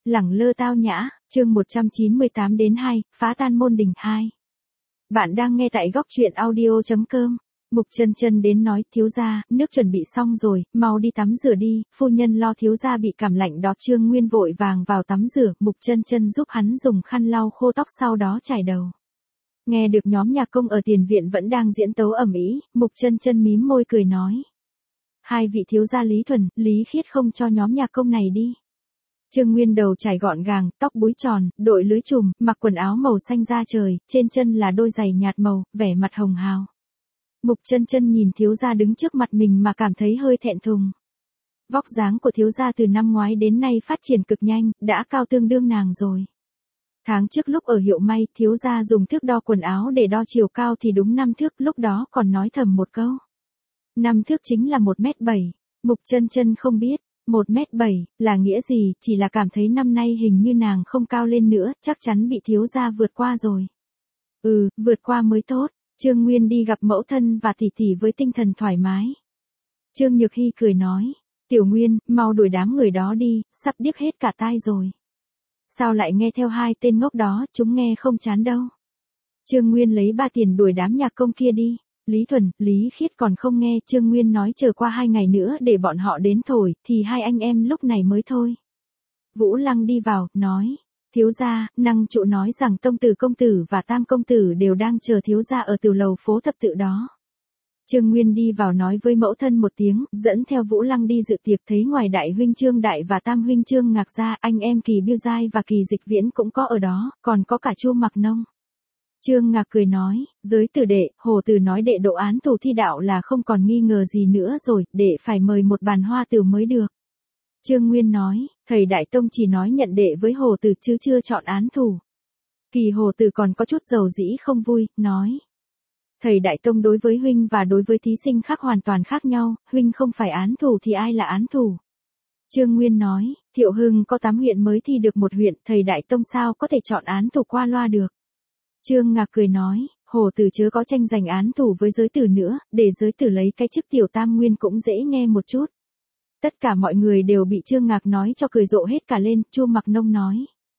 Lẳng lơ tao nhã, chương 198 đến 2, phá tan môn đình 2. Bạn đang nghe tại góc truyện audio.com. Mục Chân Chân đến nói, thiếu gia, nước chuẩn bị xong rồi, mau đi tắm rửa đi, phu nhân lo thiếu gia bị cảm lạnh đó. Trương Nguyên vội vàng vào tắm rửa, Mục Chân Chân giúp hắn dùng khăn lau khô tóc sau đó chải đầu. Nghe được nhóm nhạc công ở tiền viện vẫn đang diễn tấu ầm ĩ, Mục Chân Chân mím môi cười nói. Hai vị thiếu gia Lý Thuần, Lý Khiết không cho nhóm nhạc công này đi. Trương Nguyên đầu chải gọn gàng, tóc búi tròn, đội lưới chùm, mặc quần áo màu xanh da trời, trên chân là đôi giày nhạt màu, vẻ mặt hồng hào. Mục Chân Chân nhìn thiếu gia đứng trước mặt mình mà cảm thấy hơi thẹn thùng. Vóc dáng của thiếu gia từ năm ngoái đến nay phát triển cực nhanh, đã cao tương đương nàng rồi. Tháng trước lúc ở Hiệu May, thiếu gia dùng thước đo quần áo để đo chiều cao thì đúng 5 thước, lúc đó còn nói thầm một câu. 5 thước chính là 1m7. Mục Chân Chân không biết. 1m7 là nghĩa gì, chỉ là cảm thấy năm nay hình như nàng không cao lên nữa, chắc chắn bị thiếu gia vượt qua rồi. Vượt qua mới tốt. Trương Nguyên đi gặp mẫu thân và tỷ tỷ với tinh thần thoải mái. Trương Nhược Hy cười nói, Tiểu Nguyên, mau đuổi đám người đó đi, sắp điếc hết cả tai rồi. Sao lại nghe theo hai tên ngốc đó, chúng nghe không chán đâu. Trương Nguyên lấy 3 tiền đuổi đám nhạc công kia đi. Lý Thuần, Lý Khiết còn không nghe, Trương Nguyên nói chờ qua 2 ngày nữa để bọn họ đến thổi, thì hai anh em lúc này mới thôi. Vũ Lăng đi vào, nói, thiếu gia, năng trụ nói rằng Tông Tử công tử và Tam công tử đều đang chờ thiếu gia ở tiểu lầu phố thập tự đó. Trương Nguyên đi vào nói với mẫu thân một tiếng, dẫn theo Vũ Lăng đi dự tiệc, thấy ngoài đại huynh Trương Đại và Tam huynh Trương Ngạc ra, anh em Kỳ Biêu Giai và Kỳ Dịch Viễn cũng có ở đó, còn có cả Chu Mặc Nông. Trương Ngạc cười nói, giới tử đệ, Hồ Tử nói đệ độ án tù thi đạo là không còn nghi ngờ gì nữa rồi, đệ phải mời một bàn hoa tửu mới được. Trương Nguyên nói, thầy Đại Tông chỉ nói nhận đệ với Hồ Tử chứ chưa chọn án tù. Kỳ Hồ Tử còn có chút dầu dĩ không vui, nói. Thầy Đại Tông đối với huynh và đối với thí sinh khác hoàn toàn khác nhau, huynh không phải án tù thì ai là án tù? Trương Nguyên nói, Thiệu Hưng có 8 huyện mới thi được 1 huyện, thầy Đại Tông sao có thể chọn án tù qua loa được? Trương Ngạc cười nói, Hồ Tử chớ có tranh giành án tù với giới tử nữa, để giới tử lấy cái chức tiểu tam nguyên cũng dễ nghe một chút. Tất cả mọi người đều bị Trương Ngạc nói cho cười rộ hết cả lên. Chu Mặc Nông nói,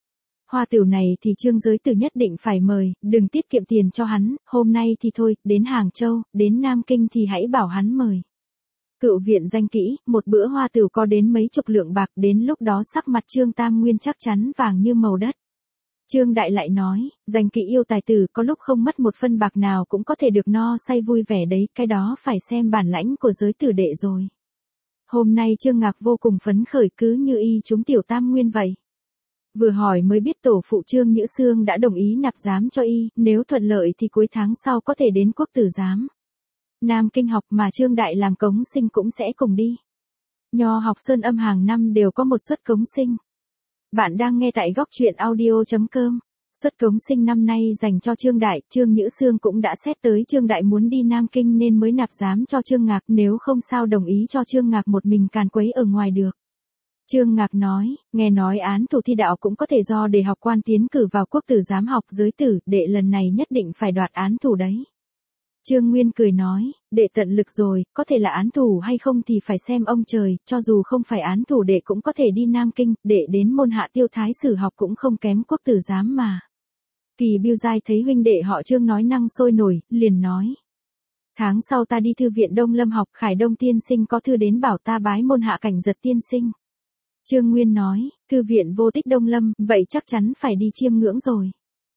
hoa tửu này thì Trương giới tử nhất định phải mời, đừng tiết kiệm tiền cho hắn, hôm nay thì thôi, đến Hàng Châu, đến Nam Kinh thì hãy bảo hắn mời. Cựu viện danh kỹ, một bữa hoa tửu có đến mấy chục lượng bạc, đến lúc đó sắc mặt Trương Tam Nguyên chắc chắn vàng như màu đất. Trương Đại lại nói, danh kỹ yêu tài tử có lúc không mất một phân bạc nào cũng có thể được no say vui vẻ đấy, cái đó phải xem bản lãnh của giới tử đệ rồi. Hôm nay Trương Ngạc vô cùng phấn khởi, cứ như y chúng tiểu tam nguyên vậy. Vừa hỏi mới biết tổ phụ Trương Nhữ Xương đã đồng ý nạp giám cho y, nếu thuận lợi thì cuối tháng sau có thể đến quốc tử giám. Nam Kinh học mà Trương Đại làm cống sinh cũng sẽ cùng đi. Nho học Sơn Âm hàng năm đều có một suất cống sinh. Bạn đang nghe tại góc truyện audio.com. Suất cống sinh năm nay dành cho Trương Đại, Trương Nhữ Xương cũng đã xét tới Trương Đại muốn đi Nam Kinh nên mới nạp giám cho Trương Ngạc, nếu không sao đồng ý cho Trương Ngạc một mình càn quấy ở ngoài được. Trương Ngạc nói, nghe nói án tù thi đạo cũng có thể do để học quan tiến cử vào quốc tử giám học giới tử, đệ lần này nhất định phải đoạt án tù đấy. Trương Nguyên cười nói, đệ tận lực rồi, có thể là án tù hay không thì phải xem ông trời, cho dù không phải án tù đệ cũng có thể đi Nam Kinh, đệ đến môn Hạ Tiêu Thái Sử học cũng không kém quốc tử giám mà. Kỳ Biêu Giai thấy huynh đệ họ Trương nói năng sôi nổi, liền nói. Tháng sau ta đi thư viện Đông Lâm học, Khải Đông tiên sinh có thư đến bảo ta bái môn Hạ Cảnh Giật tiên sinh. Trương Nguyên nói, thư viện Vô Tích Đông Lâm, vậy chắc chắn phải đi chiêm ngưỡng rồi.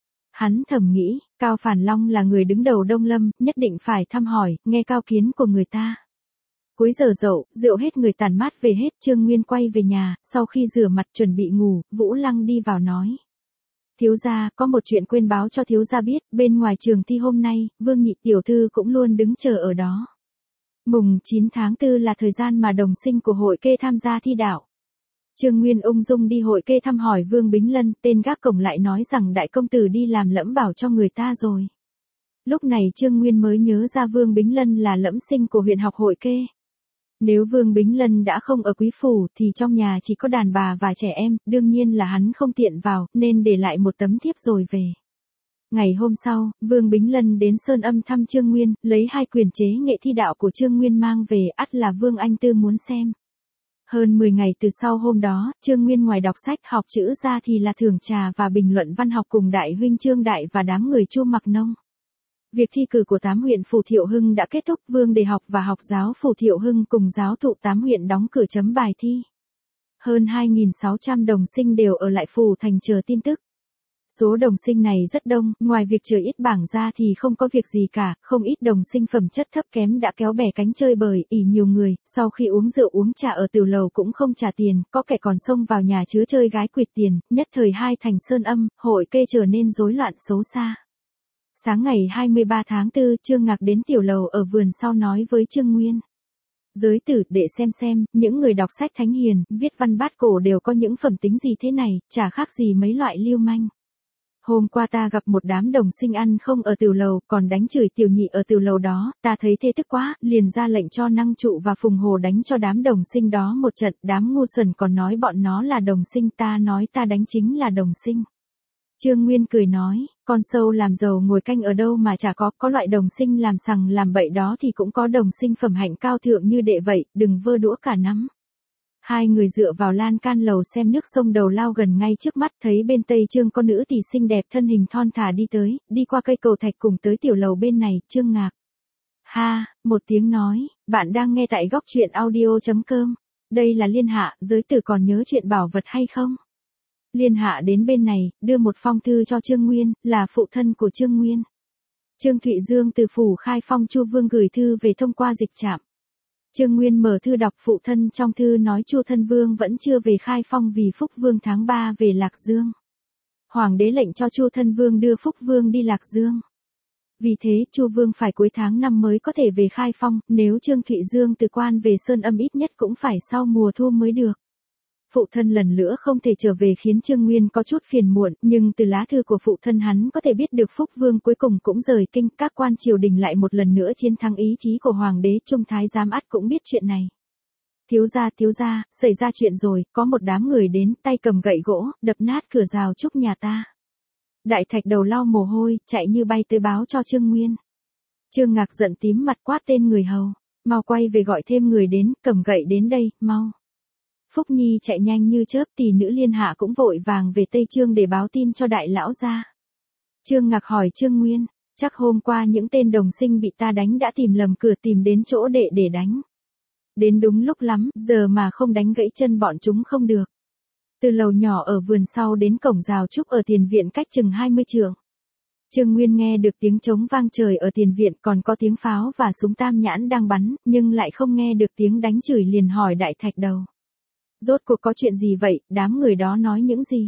Hắn thầm nghĩ, Cao Phản Long là người đứng đầu Đông Lâm, nhất định phải thăm hỏi, nghe cao kiến của người ta. Cuối giờ dậu, rượu hết người tàn mát về hết, Trương Nguyên quay về nhà, sau khi rửa mặt chuẩn bị ngủ, Vũ Lăng đi vào nói. Thiếu gia, có một chuyện quên báo cho thiếu gia biết, bên ngoài trường thi hôm nay, Vương Nhị tiểu thư cũng luôn đứng chờ ở đó. Mùng 9 tháng 4 là thời gian mà đồng sinh của hội kê tham gia thi đạo. Trương Nguyên ung dung đi hội kê thăm hỏi Vương Bính Lân, tên gác cổng lại nói rằng đại công tử đi làm lẫm bảo cho người ta rồi. Lúc này Trương Nguyên mới nhớ ra Vương Bính Lân là lẫm sinh của huyện học hội kê. Nếu Vương Bính Lân đã không ở quý phủ thì trong nhà chỉ có đàn bà và trẻ em, đương nhiên là hắn không tiện vào, nên để lại một tấm thiếp rồi về. Ngày hôm sau, Vương Bính Lân đến Sơn Âm thăm Trương Nguyên, lấy 2 quyển chế nghệ thi đạo của Trương Nguyên mang về, ắt là Vương Anh Tư muốn xem. Hơn 10 ngày từ sau hôm đó, Trương Nguyên ngoài đọc sách học chữ ra thì là thưởng trà và bình luận văn học cùng đại huynh Trương Đại và đám người Chu Mặc Nông. Việc thi cử của 8 huyện Phù Thiệu Hưng đã kết thúc, Vương Đề Học và học giáo Phù Thiệu Hưng cùng giáo thụ 8 huyện đóng cửa chấm bài thi. Hơn 2.600 đồng sinh đều ở lại Phù Thành chờ tin tức. Số đồng sinh này rất đông, ngoài việc chờ ít bảng ra thì không có việc gì cả, không ít đồng sinh phẩm chất thấp kém đã kéo bè cánh chơi bời, ỉ nhiều người, sau khi uống rượu uống trà ở tiểu lầu cũng không trả tiền, có kẻ còn xông vào nhà chứa chơi gái quỵt tiền, nhất thời hai thành sơn âm, hội kê trở nên rối loạn xấu xa. Sáng ngày 23 tháng 4, Trương Ngạc đến tiểu lầu ở vườn sau nói với Trương Nguyên. Giới tử, để xem, những người đọc sách thánh hiền, viết văn bát cổ đều có những phẩm tính gì thế này, chả khác gì mấy loại lưu manh. Hôm qua ta gặp một đám đồng sinh ăn không ở tiểu lầu, còn đánh chửi tiểu nhị ở tiểu lầu đó, ta thấy thê tức quá, liền ra lệnh cho Năng Trụ và Phùng Hồ đánh cho đám đồng sinh đó một trận, đám ngu xuẩn còn nói bọn nó là đồng sinh, ta nói ta đánh chính là đồng sinh. Trương Nguyên cười nói, con sâu làm giàu ngồi canh ở đâu mà chả có loại đồng sinh làm sằng làm bậy đó thì cũng có đồng sinh phẩm hạnh cao thượng như đệ vậy, đừng vơ đũa cả nắm. Hai người dựa vào lan can lầu xem nước sông đầu lao gần ngay trước mắt, thấy bên Tây Trương có nữ tỷ xinh đẹp thân hình thon thả đi tới, đi qua cây cầu thạch cùng tới tiểu lầu bên này, Trương Ngạc. Ha, một tiếng nói, bạn đang nghe tại góc truyện audio.com. Đây là Liên Hạ, giới tử còn nhớ chuyện bảo vật hay không? Liên Hạ đến bên này, đưa một phong thư cho Trương Nguyên, là phụ thân của Trương Nguyên. Trương Thụy Dương từ phủ Khai Phong Chu Vương gửi thư về thông qua dịch trạm. Trương Nguyên mở thư đọc, phụ thân trong thư nói Chu Thân Vương vẫn chưa về Khai Phong vì Phúc Vương tháng 3 về Lạc Dương. Hoàng đế lệnh cho Chu Thân Vương đưa Phúc Vương đi Lạc Dương. Vì thế, Chu Vương phải cuối tháng 5 mới có thể về Khai Phong, nếu Trương Thụy Dương từ quan về Sơn Âm ít nhất cũng phải sau mùa thu mới được. Phụ thân lần nữa không thể trở về khiến Trương Nguyên có chút phiền muộn, nhưng từ lá thư của phụ thân hắn có thể biết được Phúc Vương cuối cùng cũng rời kinh, các quan triều đình lại một lần nữa chiến thắng ý chí của Hoàng đế, Trung Thái giám ắt cũng biết chuyện này. Thiếu gia, xảy ra chuyện rồi, có một đám người đến, tay cầm gậy gỗ, đập nát cửa rào trúc nhà ta. Đại Thạch Đầu lau mồ hôi, chạy như bay tới báo cho Trương Nguyên. Trương Ngạc giận tím mặt quát tên người hầu, mau quay về gọi thêm người đến, cầm gậy đến đây, mau. Phúc Nhi chạy nhanh như chớp, tỷ nữ Liên Hạ cũng vội vàng về Tây Trương để báo tin cho đại lão gia. Trương Ngạc hỏi Trương Nguyên, chắc hôm qua những tên đồng sinh bị ta đánh đã tìm lầm cửa, tìm đến chỗ đệ để đánh. Đến đúng lúc lắm, giờ mà không đánh gãy chân bọn chúng không được. Từ lầu nhỏ ở vườn sau đến cổng rào trúc ở tiền viện cách chừng 20 trượng. Trương Nguyên nghe được tiếng trống vang trời ở tiền viện, còn có tiếng pháo và súng tam nhãn đang bắn, nhưng lại không nghe được tiếng đánh chửi, liền hỏi Đại Thạch Đầu. Rốt cuộc có chuyện gì vậy, đám người đó nói những gì?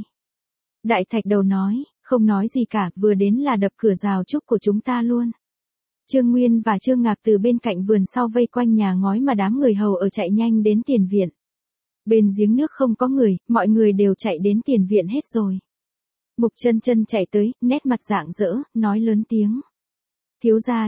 Đại Thạch Đầu nói, không nói gì cả, vừa đến là đập cửa rào trúc của chúng ta luôn. Trương Nguyên và Trương Ngạc từ bên cạnh vườn sau vây quanh nhà ngói mà đám người hầu ở chạy nhanh đến tiền viện. Bên giếng nước không có người, mọi người đều chạy đến tiền viện hết rồi. Mục Chân Chân chạy tới, nét mặt rạng rỡ, nói lớn tiếng. Thiếu gia,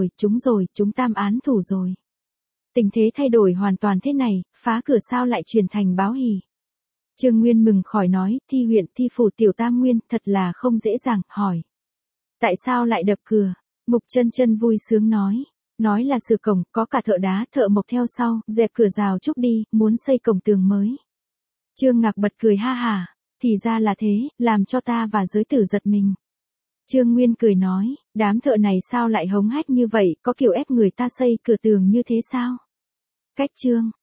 chúng tam án thủ rồi. Tình thế thay đổi hoàn toàn thế này, phá cửa sao lại chuyển thành báo hỉ. Trương Nguyên mừng khỏi nói, thi huyện thi phủ tiểu tam nguyên, thật là không dễ dàng, hỏi. Tại sao lại đập cửa? Mục Chân Chân vui sướng nói là sửa cổng, có cả thợ đá, thợ mộc theo sau, dẹp cửa rào trúc đi, muốn xây cổng tường mới. Trương Ngạc bật cười ha hả, thì ra là thế, làm cho ta và giới tử giật mình. Trương Nguyên cười nói, đám thợ này sao lại hống hách như vậy, có kiểu ép người ta xây cửa tường như thế sao? Cách chương